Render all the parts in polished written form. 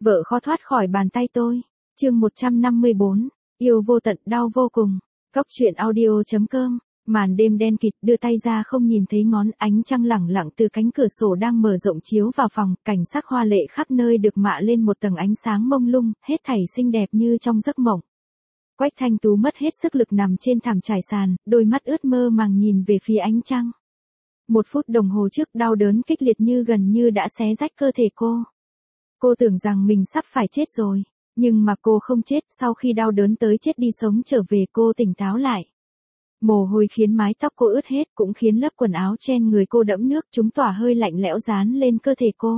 Vợ khó thoát khỏi bàn tay tôi. Chương 154, yêu vô tận đau vô cùng. Cốc truyện audio.com. Màn đêm đen kịt, đưa tay ra không nhìn thấy ngón, ánh trăng lẳng lặng từ cánh cửa sổ đang mở rộng chiếu vào phòng, cảnh sắc hoa lệ khắp nơi được mạ lên một tầng ánh sáng mông lung, hết thảy xinh đẹp như trong giấc mộng. Quách Thanh Tú mất hết sức lực nằm trên thảm trải sàn, đôi mắt ướt mơ màng nhìn về phía ánh trăng. 1 phút đồng hồ trước, đau đớn kịch liệt gần như đã xé rách cơ thể cô. Cô tưởng rằng mình sắp phải chết rồi, nhưng mà cô không chết. Sau khi đau đớn tới chết đi sống trở về, cô tỉnh táo lại. Mồ hôi khiến mái tóc cô ướt hết, cũng khiến lớp quần áo trên người cô đẫm nước, chúng tỏa hơi lạnh lẽo dán lên cơ thể cô.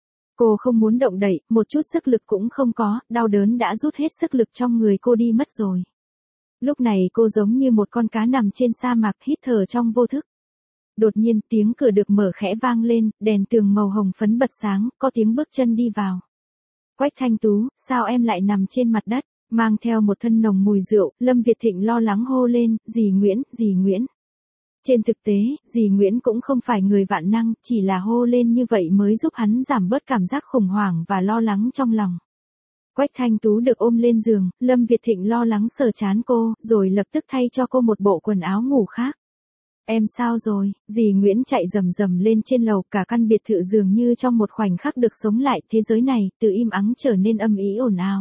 Cô không muốn động đậy, một chút sức lực cũng không có, đau đớn đã rút hết sức lực trong người cô đi mất rồi. Lúc này cô giống như một con cá nằm trên sa mạc, hít thở trong vô thức. Đột nhiên tiếng cửa được mở khẽ vang lên, đèn tường màu hồng phấn bật sáng, có tiếng bước chân đi vào. Quách Thanh Tú, sao em lại nằm trên mặt đất? Mang theo một thân nồng mùi rượu, Lâm Việt Thịnh lo lắng hô lên, dì Nguyễn. Trên thực tế, dì Nguyễn cũng không phải người vạn năng, chỉ là hô lên như vậy mới giúp hắn giảm bớt cảm giác khủng hoảng và lo lắng trong lòng. Quách Thanh Tú được ôm lên giường, Lâm Việt Thịnh lo lắng sờ trán cô, rồi lập tức thay cho cô một bộ quần áo ngủ khác. Em sao rồi? Dì Nguyễn chạy rầm rầm lên trên lầu, cả căn biệt thự dường như trong một khoảnh khắc được sống lại, thế giới này từ im ắng trở nên âm ỉ ồn ào.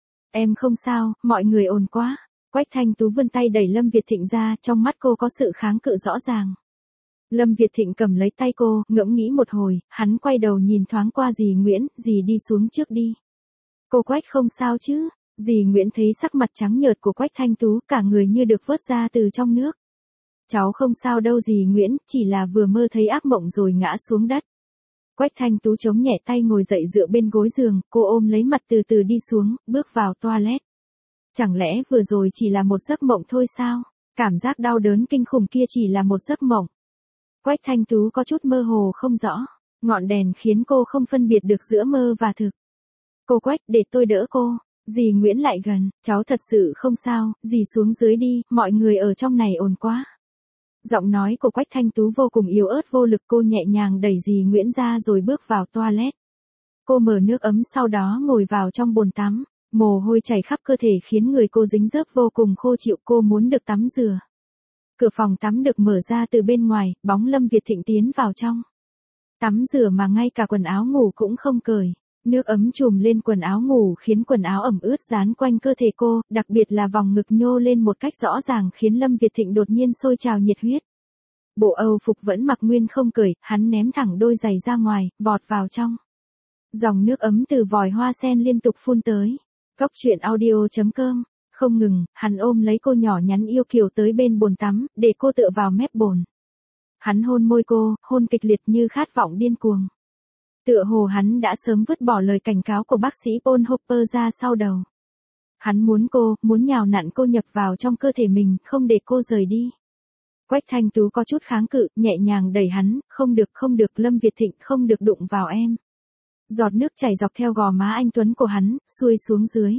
Em không sao, mọi người ồn quá. Quách Thanh Tú vươn tay đẩy Lâm Việt Thịnh ra, trong mắt cô có sự kháng cự rõ ràng. Lâm Việt Thịnh cầm lấy tay cô, ngẫm nghĩ một hồi, hắn quay đầu nhìn thoáng qua dì Nguyễn, dì đi xuống trước đi. Cô Quách không sao chứ? Dì Nguyễn thấy sắc mặt trắng nhợt của Quách Thanh Tú, cả người như được vớt ra từ trong nước. Cháu không sao đâu dì Nguyễn, chỉ là vừa mơ thấy ác mộng rồi ngã xuống đất. Quách Thanh Tú chống nhẹ tay ngồi dậy dựa bên gối giường, cô ôm lấy mặt từ từ đi xuống, bước vào toilet. Chẳng lẽ vừa rồi chỉ là một giấc mộng thôi sao? Cảm giác đau đớn kinh khủng kia chỉ là một giấc mộng. Quách Thanh Tú có chút mơ hồ không rõ, ngọn đèn khiến cô không phân biệt được giữa mơ và thực. Cô Quách, để tôi đỡ cô. Dì Nguyễn lại gần, cháu thật sự không sao, dì xuống dưới đi, mọi người ở trong này ồn quá. Giọng nói của Quách Thanh Tú vô cùng yếu ớt vô lực, cô nhẹ nhàng đẩy dì Nguyễn ra rồi bước vào toilet. Cô mở nước ấm sau đó ngồi vào trong bồn tắm, mồ hôi chảy khắp cơ thể khiến người cô dính dớp vô cùng khô chịu, cô muốn được tắm rửa. Cửa phòng tắm được mở ra từ bên ngoài, bóng Lâm Việt Thịnh tiến vào trong. Tắm rửa mà ngay cả quần áo ngủ cũng không cởi. Nước ấm trùm lên quần áo ngủ khiến quần áo ẩm ướt dán quanh cơ thể cô, đặc biệt là vòng ngực nhô lên một cách rõ ràng khiến Lâm Việt Thịnh đột nhiên sôi trào nhiệt huyết. Bộ Âu phục vẫn mặc nguyên không cởi, hắn ném thẳng đôi giày ra ngoài, vọt vào trong. Dòng nước ấm từ vòi hoa sen liên tục phun tới. Cốc truyện audio.com. Không ngừng, hắn ôm lấy cô nhỏ nhắn yêu kiều tới bên bồn tắm, để cô tựa vào mép bồn. Hắn hôn môi cô, hôn kịch liệt như khát vọng điên cuồng. Tựa hồ hắn đã sớm vứt bỏ lời cảnh cáo của bác sĩ Paul Hopper ra sau đầu. Hắn muốn nhào nặn cô nhập vào trong cơ thể mình, không để cô rời đi. Quách Thanh Tú có chút kháng cự, nhẹ nhàng đẩy hắn, không được, Lâm Việt Thịnh không được đụng vào em. Giọt nước chảy dọc theo gò má anh tuấn của hắn, xuôi xuống dưới.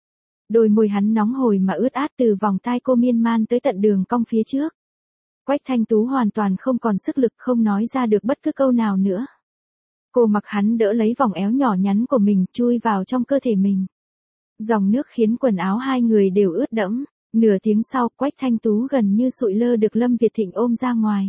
Đôi môi hắn nóng hổi mà ướt át từ vòng tai cô miên man tới tận đường cong phía trước. Quách Thanh Tú hoàn toàn không còn sức lực, không nói ra được bất cứ câu nào nữa. Cô mặc hắn đỡ lấy vòng eo nhỏ nhắn của mình, chui vào trong cơ thể mình. Dòng nước khiến quần áo hai người đều ướt đẫm. Nửa tiếng sau, Quách Thanh Tú gần như sụi lơ được Lâm Việt Thịnh ôm ra ngoài.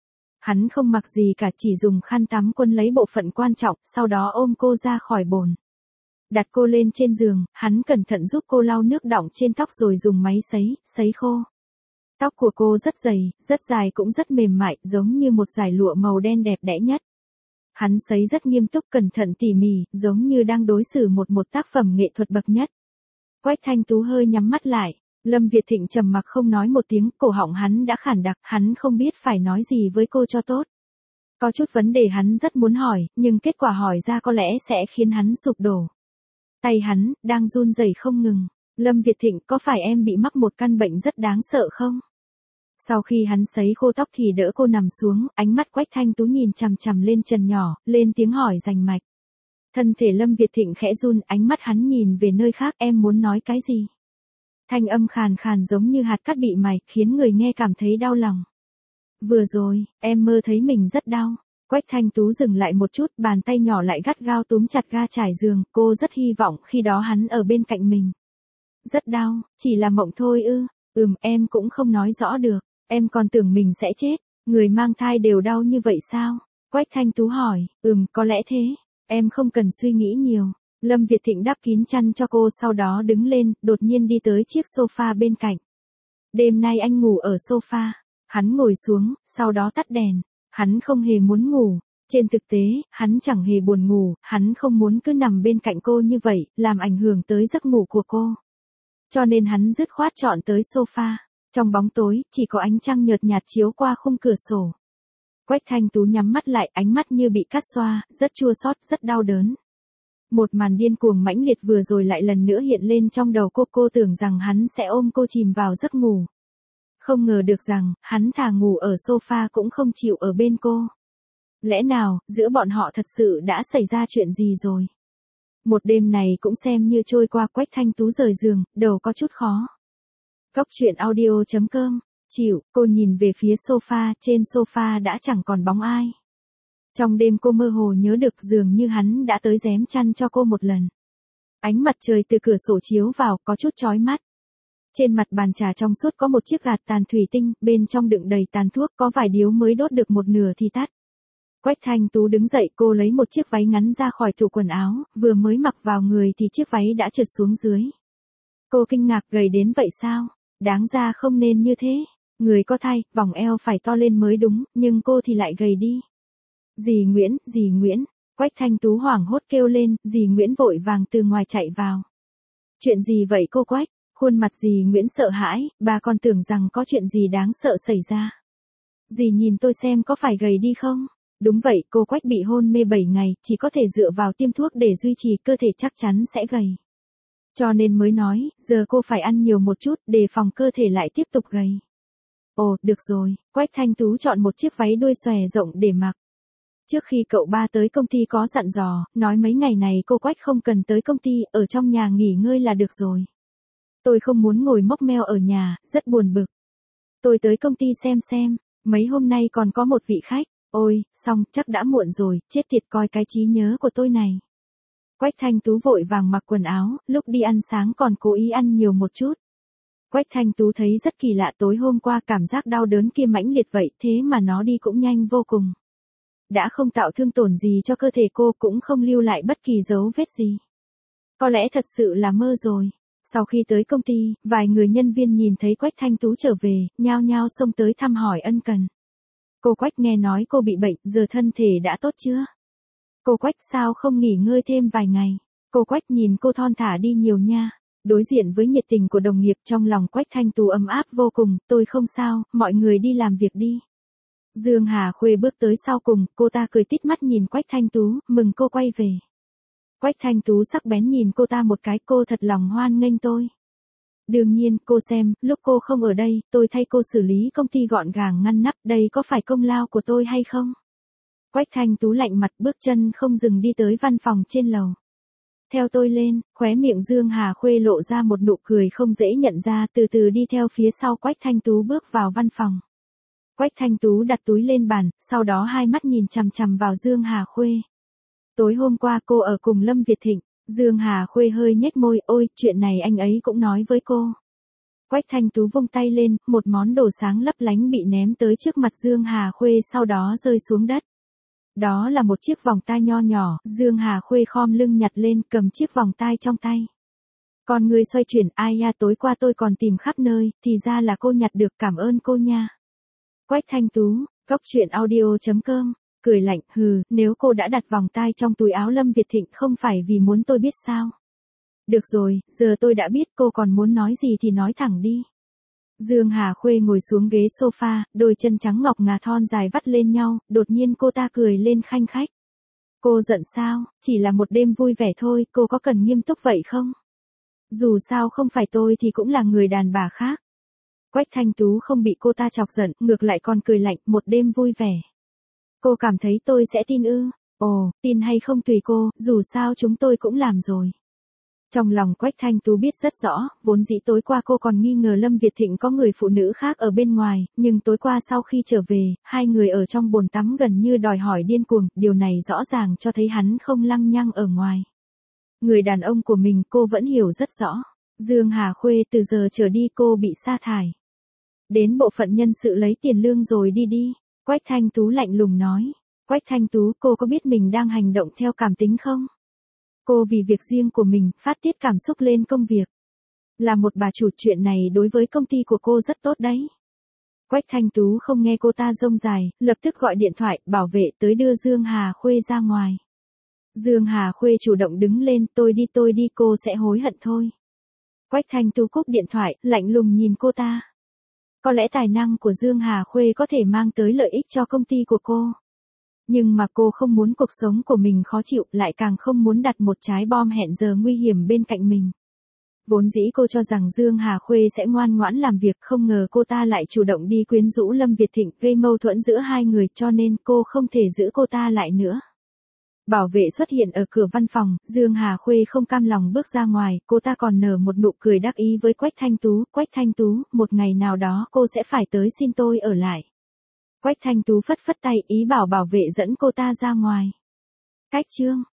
Hắn không mặc gì cả, chỉ dùng khăn tắm quân lấy bộ phận quan trọng, sau đó ôm cô ra khỏi bồn. Đặt cô lên trên giường, hắn cẩn thận giúp cô lau nước đọng trên tóc rồi dùng máy sấy khô. Tóc của cô rất dày, rất dài cũng rất mềm mại, giống như một dải lụa màu đen đẹp đẽ nhất. Hắn sấy rất nghiêm túc, cẩn thận tỉ mỉ, giống như đang đối xử một tác phẩm nghệ thuật bậc nhất. Quách Thanh Tú hơi nhắm mắt lại. Lâm Việt Thịnh trầm mặc không nói một tiếng, cổ họng hắn đã khản đặc, hắn không biết phải nói gì với cô cho tốt. Có chút vấn đề hắn rất muốn hỏi, nhưng kết quả hỏi ra có lẽ sẽ khiến hắn sụp đổ. Tay hắn đang run rẩy không ngừng. Lâm Việt Thịnh, có phải em bị mắc một căn bệnh rất đáng sợ không? Sau khi hắn sấy khô tóc thì đỡ cô nằm xuống, ánh mắt Quách Thanh Tú nhìn chằm chằm lên trần nhỏ, lên tiếng hỏi rành mạch. Thân thể Lâm Việt Thịnh khẽ run, ánh mắt hắn nhìn về nơi khác, em muốn nói cái gì? Thanh âm khàn khàn giống như hạt cát bị mài, khiến người nghe cảm thấy đau lòng. Vừa rồi, em mơ thấy mình rất đau. Quách Thanh Tú dừng lại một chút, bàn tay nhỏ lại gắt gao túm chặt ga trải giường, cô rất hy vọng khi đó hắn ở bên cạnh mình. Rất đau, chỉ là mộng thôi ư? Em cũng không nói rõ được, em còn tưởng mình sẽ chết, người mang thai đều đau như vậy sao? Quách Thanh Tú hỏi, có lẽ thế, em không cần suy nghĩ nhiều. Lâm Việt Thịnh đắp kín chăn cho cô sau đó đứng lên, đột nhiên đi tới chiếc sofa bên cạnh. Đêm nay anh ngủ ở sofa. Hắn ngồi xuống, sau đó tắt đèn. Hắn không hề muốn ngủ. Trên thực tế, hắn chẳng hề buồn ngủ, hắn không muốn cứ nằm bên cạnh cô như vậy, làm ảnh hưởng tới giấc ngủ của cô. Cho nên hắn dứt khoát chọn tới sofa. Trong bóng tối, chỉ có ánh trăng nhợt nhạt chiếu qua khung cửa sổ. Quách Thanh Tú nhắm mắt lại, ánh mắt như bị cắt xoa, rất chua xót, rất đau đớn. Một màn điên cuồng mãnh liệt vừa rồi lại lần nữa hiện lên trong đầu cô tưởng rằng hắn sẽ ôm cô chìm vào giấc ngủ. Không ngờ được rằng, hắn thà ngủ ở sofa cũng không chịu ở bên cô. Lẽ nào, giữa bọn họ thật sự đã xảy ra chuyện gì rồi? Một đêm này cũng xem như trôi qua. Quách Thanh Tú rời giường, đầu có chút khó. Góc truyện audio.com, chịu, cô nhìn về phía sofa, trên sofa đã chẳng còn bóng ai. Trong đêm cô mơ hồ nhớ được dường như hắn đã tới rém chăn cho cô một lần. Ánh mặt trời từ cửa sổ chiếu vào, có chút chói mắt. Trên mặt bàn trà trong suốt có một chiếc gạt tàn thủy tinh, bên trong đựng đầy tàn thuốc, có vài điếu mới đốt được một nửa thì tắt. Quách Thanh Tú đứng dậy, cô lấy một chiếc váy ngắn ra khỏi tủ quần áo, vừa mới mặc vào người thì chiếc váy đã trượt xuống dưới. Cô kinh ngạc, gầy đến vậy sao? Đáng ra không nên như thế. Người có thai, vòng eo phải to lên mới đúng, nhưng cô thì lại gầy đi. Dì Nguyễn, Quách Thanh Tú hoảng hốt kêu lên, dì Nguyễn vội vàng từ ngoài chạy vào. Chuyện gì vậy cô Quách? Khuôn mặt dì Nguyễn sợ hãi, bà còn tưởng rằng có chuyện gì đáng sợ xảy ra. Dì nhìn tôi xem có phải gầy đi không? Đúng vậy, cô Quách bị hôn mê 7 ngày, chỉ có thể dựa vào tiêm thuốc để duy trì cơ thể, chắc chắn sẽ gầy. Cho nên mới nói, giờ cô phải ăn nhiều một chút, để phòng cơ thể lại tiếp tục gầy. Ồ, được rồi, Quách Thanh Tú chọn một chiếc váy đuôi xòe rộng để mặc. Trước khi cậu ba tới công ty có dặn dò, nói mấy ngày này cô Quách không cần tới công ty, ở trong nhà nghỉ ngơi là được rồi. Tôi không muốn ngồi mốc meo ở nhà, rất buồn bực. Tôi tới công ty xem, mấy hôm nay còn có một vị khách, ôi, xong, chắc đã muộn rồi, chết tiệt coi cái trí nhớ của tôi này. Quách Thanh Tú vội vàng mặc quần áo, lúc đi ăn sáng còn cố ý ăn nhiều một chút. Quách Thanh Tú thấy rất kỳ lạ, tối hôm qua cảm giác đau đớn kia mãnh liệt vậy, thế mà nó đi cũng nhanh vô cùng. Đã không tạo thương tổn gì cho cơ thể cô, cũng không lưu lại bất kỳ dấu vết gì. Có lẽ thật sự là mơ rồi. Sau khi tới công ty, vài người nhân viên nhìn thấy Quách Thanh Tú trở về, nhao nhao xông tới thăm hỏi ân cần. Cô Quách nghe nói cô bị bệnh, giờ thân thể đã tốt chưa? Cô Quách sao không nghỉ ngơi thêm vài ngày? Cô Quách nhìn cô thon thả đi nhiều nha. Đối diện với nhiệt tình của đồng nghiệp, trong lòng Quách Thanh Tú ấm áp vô cùng, tôi không sao, mọi người đi làm việc đi. Dương Hà Khuê bước tới sau cùng, cô ta cười tít mắt nhìn Quách Thanh Tú, mừng cô quay về. Quách Thanh Tú sắc bén nhìn cô ta một cái, cô thật lòng hoan nghênh tôi. Đương nhiên, cô xem, lúc cô không ở đây, tôi thay cô xử lý công ty gọn gàng ngăn nắp, đây có phải công lao của tôi hay không? Quách Thanh Tú lạnh mặt, bước chân không dừng đi tới văn phòng trên lầu. Theo tôi lên, khóe miệng Dương Hà Khuê lộ ra một nụ cười không dễ nhận ra, từ từ đi theo phía sau Quách Thanh Tú bước vào văn phòng. Quách Thanh Tú đặt túi lên bàn, sau đó hai mắt nhìn chằm chằm vào Dương Hà Khuê. Tối hôm qua cô ở cùng Lâm Việt Thịnh, Dương Hà Khuê hơi nhếch môi, ôi, chuyện này anh ấy cũng nói với cô. Quách Thanh Tú vung tay lên, một món đồ sáng lấp lánh bị ném tới trước mặt Dương Hà Khuê sau đó rơi xuống đất. Đó là một chiếc vòng tai nho nhỏ, Dương Hà Khuê khom lưng nhặt lên, cầm chiếc vòng tai trong tay. Con người xoay chuyển, ai ya, tối qua tôi còn tìm khắp nơi, thì ra là cô nhặt được, cảm ơn cô nha. Quách Thanh Tú, góc truyện audio.com, cười lạnh, nếu cô đã đặt vòng tai trong túi áo Lâm Việt Thịnh không phải vì muốn tôi biết sao. Được rồi, giờ tôi đã biết, cô còn muốn nói gì thì nói thẳng đi. Dương Hà Khuê ngồi xuống ghế sofa, đôi chân trắng ngọc ngà thon dài vắt lên nhau, đột nhiên cô ta cười lên khanh khách. Cô giận sao, chỉ là một đêm vui vẻ thôi, cô có cần nghiêm túc vậy không? Dù sao không phải tôi thì cũng là người đàn bà khác. Quách Thanh Tú không bị cô ta chọc giận, ngược lại còn cười lạnh, một đêm vui vẻ. Cô cảm thấy tôi sẽ tin ư? Ồ, tin hay không tùy cô, dù sao chúng tôi cũng làm rồi. Trong lòng Quách Thanh Tú biết rất rõ, vốn dĩ tối qua cô còn nghi ngờ Lâm Việt Thịnh có người phụ nữ khác ở bên ngoài, nhưng tối qua sau khi trở về, hai người ở trong bồn tắm gần như đòi hỏi điên cuồng, điều này rõ ràng cho thấy hắn không lăng nhăng ở ngoài. Người đàn ông của mình cô vẫn hiểu rất rõ. Dương Hà Khuê từ giờ trở đi cô bị sa thải. Đến bộ phận nhân sự lấy tiền lương rồi đi. Quách Thanh Tú lạnh lùng nói. Quách Thanh Tú, cô có biết mình đang hành động theo cảm tính không? Cô vì việc riêng của mình, phát tiết cảm xúc lên công việc. Là một bà chủ, chuyện này đối với công ty của cô rất tốt đấy. Quách Thanh Tú không nghe cô ta rông dài, lập tức gọi điện thoại, bảo vệ tới đưa Dương Hà Khuê ra ngoài. Dương Hà Khuê chủ động đứng lên, tôi đi, cô sẽ hối hận thôi. Quách Thanh Tú cúp điện thoại, lạnh lùng nhìn cô ta. Có lẽ tài năng của Dương Hà Khuê có thể mang tới lợi ích cho công ty của cô. Nhưng mà cô không muốn cuộc sống của mình khó chịu, lại càng không muốn đặt một trái bom hẹn giờ nguy hiểm bên cạnh mình. Vốn dĩ cô cho rằng Dương Hà Khuê sẽ ngoan ngoãn làm việc, không ngờ cô ta lại chủ động đi quyến rũ Lâm Việt Thịnh, gây mâu thuẫn giữa hai người, cho nên cô không thể giữ cô ta lại nữa. Bảo vệ xuất hiện ở cửa văn phòng, Dương Hà Khuê không cam lòng bước ra ngoài, cô ta còn nở một nụ cười đắc ý với Quách Thanh Tú. Quách Thanh Tú, một ngày nào đó cô sẽ phải tới xin tôi ở lại. Quách Thanh Tú phất phất tay, ý bảo bảo vệ dẫn cô ta ra ngoài. Cách chương